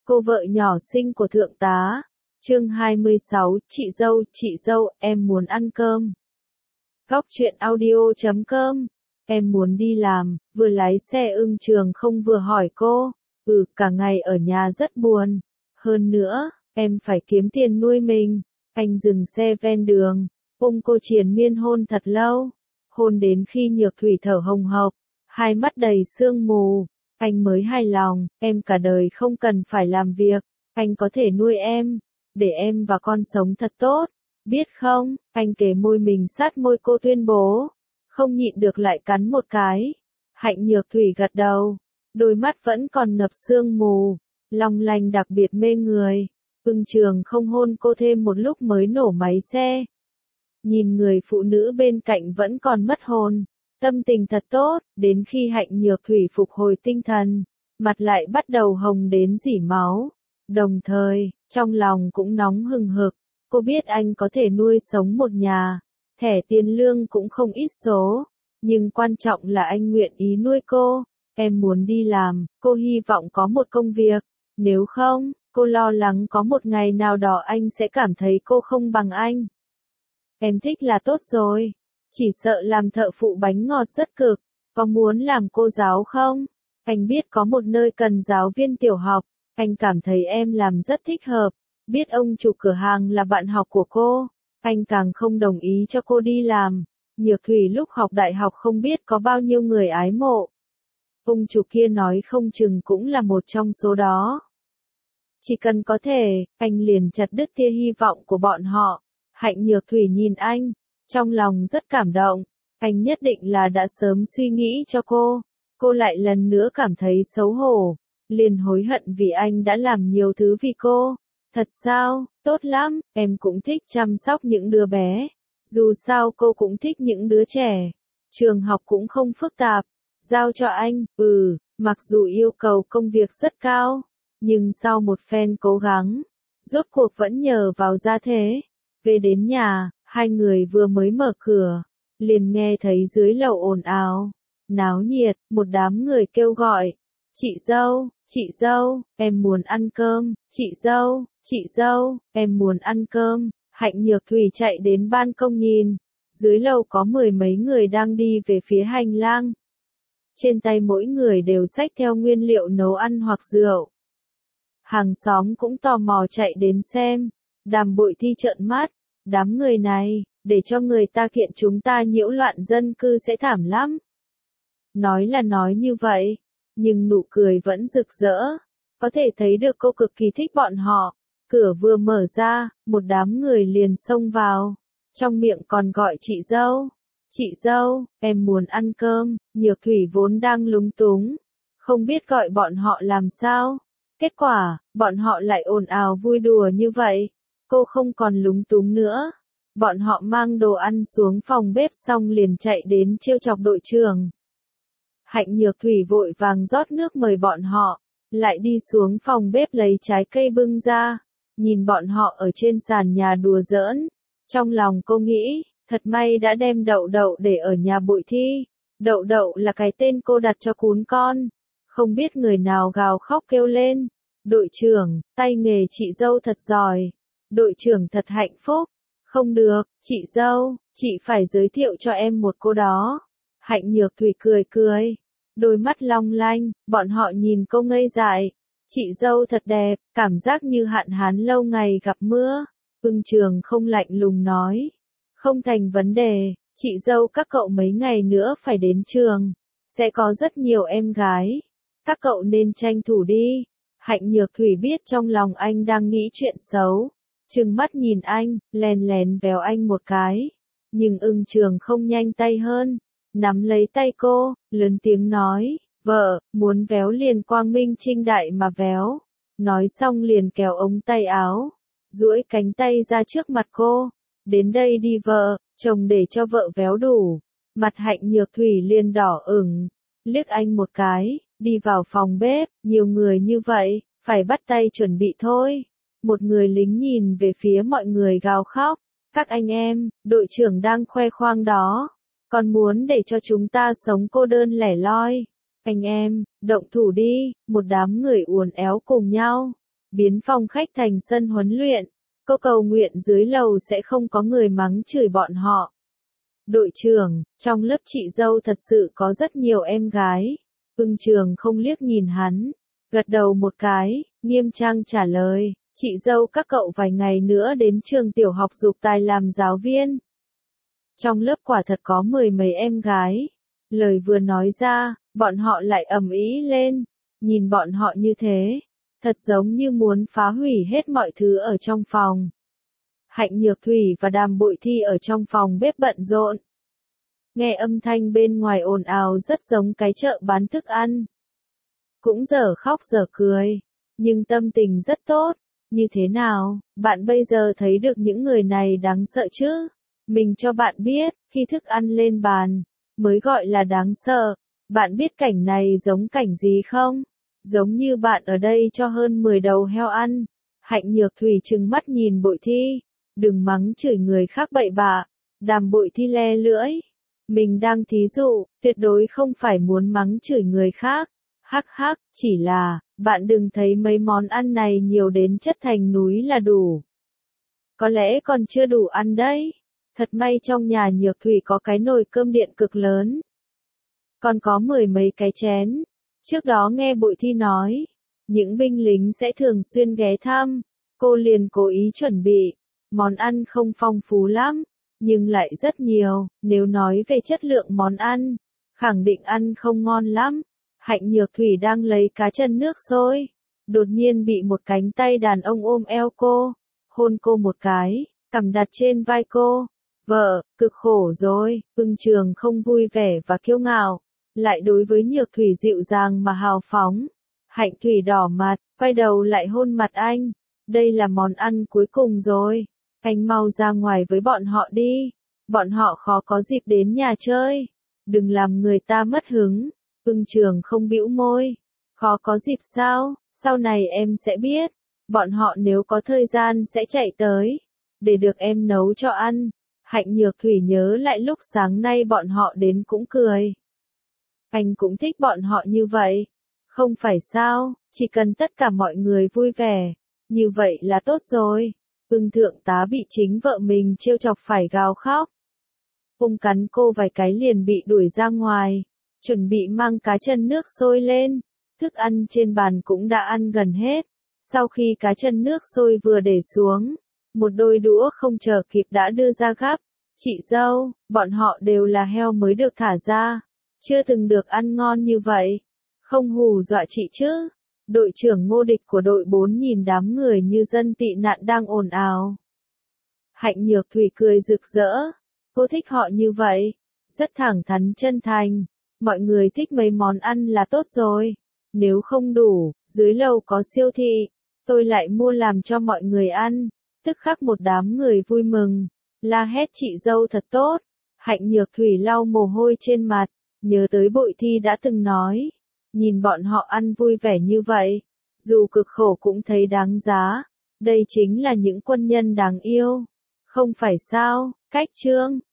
cô vợ nhỏ xinh của thượng tá. Chương 26, chị dâu, em muốn ăn cơm. Góc truyện audio.com. Em muốn đi làm, vừa lái xe Ưng Trường không vừa hỏi cô. Cả ngày ở nhà rất buồn. Hơn nữa, em phải kiếm tiền nuôi mình. Anh dừng xe ven đường, ôm cô triền miên hôn thật lâu. Hôn đến khi Nhược Thủy thở hồng hộc, hai mắt đầy sương mù. Anh mới hài lòng, em cả đời không cần phải làm việc, anh có thể nuôi em, để em và con sống thật tốt, biết không? Anh kề môi mình sát môi cô tuyên bố, không nhịn được lại cắn một cái. Hạnh Nhược Thủy gật đầu, đôi mắt vẫn còn ngập sương mù, long lanh đặc biệt mê người. Ưng Trường không hôn cô thêm một lúc mới nổ máy xe. Nhìn người phụ nữ bên cạnh vẫn còn mất hồn. Tâm tình thật tốt, đến khi Hạnh Nhược Thủy phục hồi tinh thần, mặt lại bắt đầu hồng đến rỉ máu. Đồng thời, trong lòng cũng nóng hừng hực, cô biết anh có thể nuôi sống một nhà, thẻ tiền lương cũng không ít số, nhưng quan trọng là anh nguyện ý nuôi cô. Em muốn đi làm, cô hy vọng có một công việc, nếu không, cô lo lắng có một ngày nào đó anh sẽ cảm thấy cô không bằng anh. Em thích là tốt rồi. Chỉ sợ làm thợ phụ bánh ngọt rất cực, có muốn làm cô giáo không? Anh biết có một nơi cần giáo viên tiểu học, anh cảm thấy em làm rất thích hợp, biết ông chủ cửa hàng là bạn học của cô, anh càng không đồng ý cho cô đi làm. Nhược Thủy lúc học đại học không biết có bao nhiêu người ái mộ. Ông chủ kia nói không chừng cũng là một trong số đó. Chỉ cần có thể, anh liền chặt đứt tia hy vọng của bọn họ. Hạnh Nhược Thủy nhìn anh, trong lòng rất cảm động, anh nhất định là đã sớm suy nghĩ cho cô lại lần nữa cảm thấy xấu hổ, liền hối hận vì anh đã làm nhiều thứ vì cô. Thật sao, tốt lắm, em cũng thích chăm sóc những đứa bé, dù sao cô cũng thích những đứa trẻ, trường học cũng không phức tạp, giao cho anh. Mặc dù yêu cầu công việc rất cao, nhưng sau một phen cố gắng, rốt cuộc vẫn nhờ vào gia thế. Về đến nhà, hai người vừa mới mở cửa, liền nghe thấy dưới lầu ồn ào, náo nhiệt, một đám người kêu gọi, chị dâu, em muốn ăn cơm, chị dâu, em muốn ăn cơm. Hạnh Nhược Thủy chạy đến ban công nhìn, dưới lầu có mười mấy người đang đi về phía hành lang. Trên tay mỗi người đều xách theo nguyên liệu nấu ăn hoặc rượu. Hàng xóm cũng tò mò chạy đến xem, Đàm Bội Thi trợn mắt, đám người này, để cho người ta kiện chúng ta nhiễu loạn dân cư sẽ thảm lắm. Nói là nói như vậy, nhưng nụ cười vẫn rực rỡ, có thể thấy được cô cực kỳ thích bọn họ. Cửa vừa mở ra, một đám người liền xông vào, trong miệng còn gọi chị dâu, em muốn ăn cơm. Nhược Thủy vốn đang lúng túng, không biết gọi bọn họ làm sao. Kết quả, bọn họ lại ồn ào vui đùa như vậy. Cô không còn lúng túng nữa. Bọn họ mang đồ ăn xuống phòng bếp xong liền chạy đến trêu chọc đội trưởng. Hạnh Nhược Thủy vội vàng rót nước mời bọn họ, lại đi xuống phòng bếp lấy trái cây bưng ra, nhìn bọn họ ở trên sàn nhà đùa giỡn. Trong lòng cô nghĩ, thật may đã đem Đậu Đậu để ở nhà Bội Thi. Đậu Đậu là cái tên cô đặt cho cún con. Không biết người nào gào khóc kêu lên. Đội trưởng, tay nghề chị dâu thật giỏi. Đội trưởng thật hạnh phúc. Không được, chị dâu, chị phải giới thiệu cho em một cô đó. Hạnh Nhược Thủy cười, đôi mắt long lanh, bọn họ nhìn cô ngây dại. Chị dâu thật đẹp, cảm giác như hạn hán lâu ngày gặp mưa. Ưng Trường không lạnh lùng nói, không thành vấn đề, chị dâu các cậu mấy ngày nữa phải đến trường, sẽ có rất nhiều em gái. Các cậu nên tranh thủ đi. Hạnh Nhược Thủy biết trong lòng anh đang nghĩ chuyện xấu. Trừng mắt nhìn anh, lén lén véo anh một cái. Nhưng Ưng Trường không nhanh tay hơn, nắm lấy tay cô, lớn tiếng nói, vợ, muốn véo liền quang minh trinh đại mà véo. Nói xong liền kéo ống tay áo, duỗi cánh tay ra trước mặt cô. Đến đây đi vợ, chồng để cho vợ véo đủ. Mặt Hạnh Nhược Thủy liền đỏ ửng, liếc anh một cái, đi vào phòng bếp, nhiều người như vậy, phải bắt tay chuẩn bị thôi. Một người lính nhìn về phía mọi người gào khóc, các anh em, đội trưởng đang khoe khoang đó, còn muốn để cho chúng ta sống cô đơn lẻ loi. Anh em, động thủ đi. Một đám người uốn éo cùng nhau, biến phòng khách thành sân huấn luyện. Cô cầu nguyện dưới lầu sẽ không có người mắng chửi bọn họ. Đội trưởng, trong lớp chị dâu thật sự có rất nhiều em gái. Ưng Trường không liếc nhìn hắn, gật đầu một cái, nghiêm trang trả lời, chị dâu các cậu vài ngày nữa đến trường tiểu học Dục Tài làm giáo viên. Trong lớp quả thật có 10 mấy em gái. Lời vừa nói ra, bọn họ lại ầm ĩ lên. Nhìn bọn họ như thế, thật giống như muốn phá hủy hết mọi thứ ở trong phòng. Hạnh Nhược Thủy và Đàm Bội Thi ở trong phòng bếp bận rộn. Nghe âm thanh bên ngoài ồn ào rất giống cái chợ bán thức ăn. Cũng dở khóc dở cười, nhưng tâm tình rất tốt. Như thế nào, bạn bây giờ thấy được những người này đáng sợ chứ? Mình cho bạn biết, khi thức ăn lên bàn, mới gọi là đáng sợ. Bạn biết cảnh này giống cảnh gì không? Giống như bạn ở đây cho hơn 10 đầu heo ăn. Hạnh Nhược Thủy trừng mắt nhìn Bội Thi. Đừng mắng chửi người khác bậy bạ. Đàm Bội Thi le lưỡi. Mình đang thí dụ, tuyệt đối không phải muốn mắng chửi người khác. Hắc hắc, chỉ là, bạn đừng thấy mấy món ăn này nhiều đến chất thành núi là đủ. Có lẽ còn chưa đủ ăn đấy. Thật may trong nhà Nhược Thủy có cái nồi cơm điện cực lớn. Còn có 10 mấy cái chén. Trước đó nghe Bội Thi nói, những binh lính sẽ thường xuyên ghé thăm. Cô liền cố ý chuẩn bị. Món ăn không phong phú lắm, nhưng lại rất nhiều. Nếu nói về chất lượng món ăn, khẳng định ăn không ngon lắm. Hạnh Nhược Thủy đang lấy cá chân nước sôi. Đột nhiên bị một cánh tay đàn ông ôm eo cô. Hôn cô một cái, cằm đặt trên vai cô. Vợ, cực khổ rồi. Ưng Trường không vui vẻ và kiêu ngạo. Lại đối với Nhược Thủy dịu dàng mà hào phóng. Hạnh Thủy đỏ mặt, quay đầu lại hôn mặt anh. Đây là món ăn cuối cùng rồi. Anh mau ra ngoài với bọn họ đi. Bọn họ khó có dịp đến nhà chơi. Đừng làm người ta mất hứng. Ưng Trường không bĩu môi. Khó có dịp sao? Sau này em sẽ biết. Bọn họ nếu có thời gian sẽ chạy tới. Để được em nấu cho ăn. Hạnh Nhược Thủy nhớ lại lúc sáng nay bọn họ đến cũng cười. Anh cũng thích bọn họ như vậy. Không phải sao, chỉ cần tất cả mọi người vui vẻ. Như vậy là tốt rồi. Ưng thượng tá bị chính vợ mình trêu chọc phải gào khóc. Hung cắn cô vài cái liền bị đuổi ra ngoài. Chuẩn bị mang cá chân nước sôi lên. Thức ăn trên bàn cũng đã ăn gần hết. Sau khi cá chân nước sôi vừa để xuống, một đôi đũa không chờ kịp đã đưa ra gắp. Chị dâu, bọn họ đều là heo mới được thả ra. Chưa từng được ăn ngon như vậy. Không hù dọa chị chứ. Đội trưởng Ngô Địch của đội 4 nhìn đám người như dân tị nạn đang ồn ào. Hạnh Nhược Thủy cười rực rỡ. Cô thích họ như vậy. Rất thẳng thắn chân thành. Mọi người thích mấy món ăn là tốt rồi. Nếu không đủ, dưới lầu có siêu thị. Tôi lại mua làm cho mọi người ăn. Tức khắc một đám người vui mừng. La hét chị dâu thật tốt. Hạnh Nhược Thủy lau mồ hôi trên mặt. Nhớ tới Bội Thi đã từng nói. Nhìn bọn họ ăn vui vẻ như vậy. Dù cực khổ cũng thấy đáng giá. Đây chính là những quân nhân đáng yêu. Không phải sao, cách chương.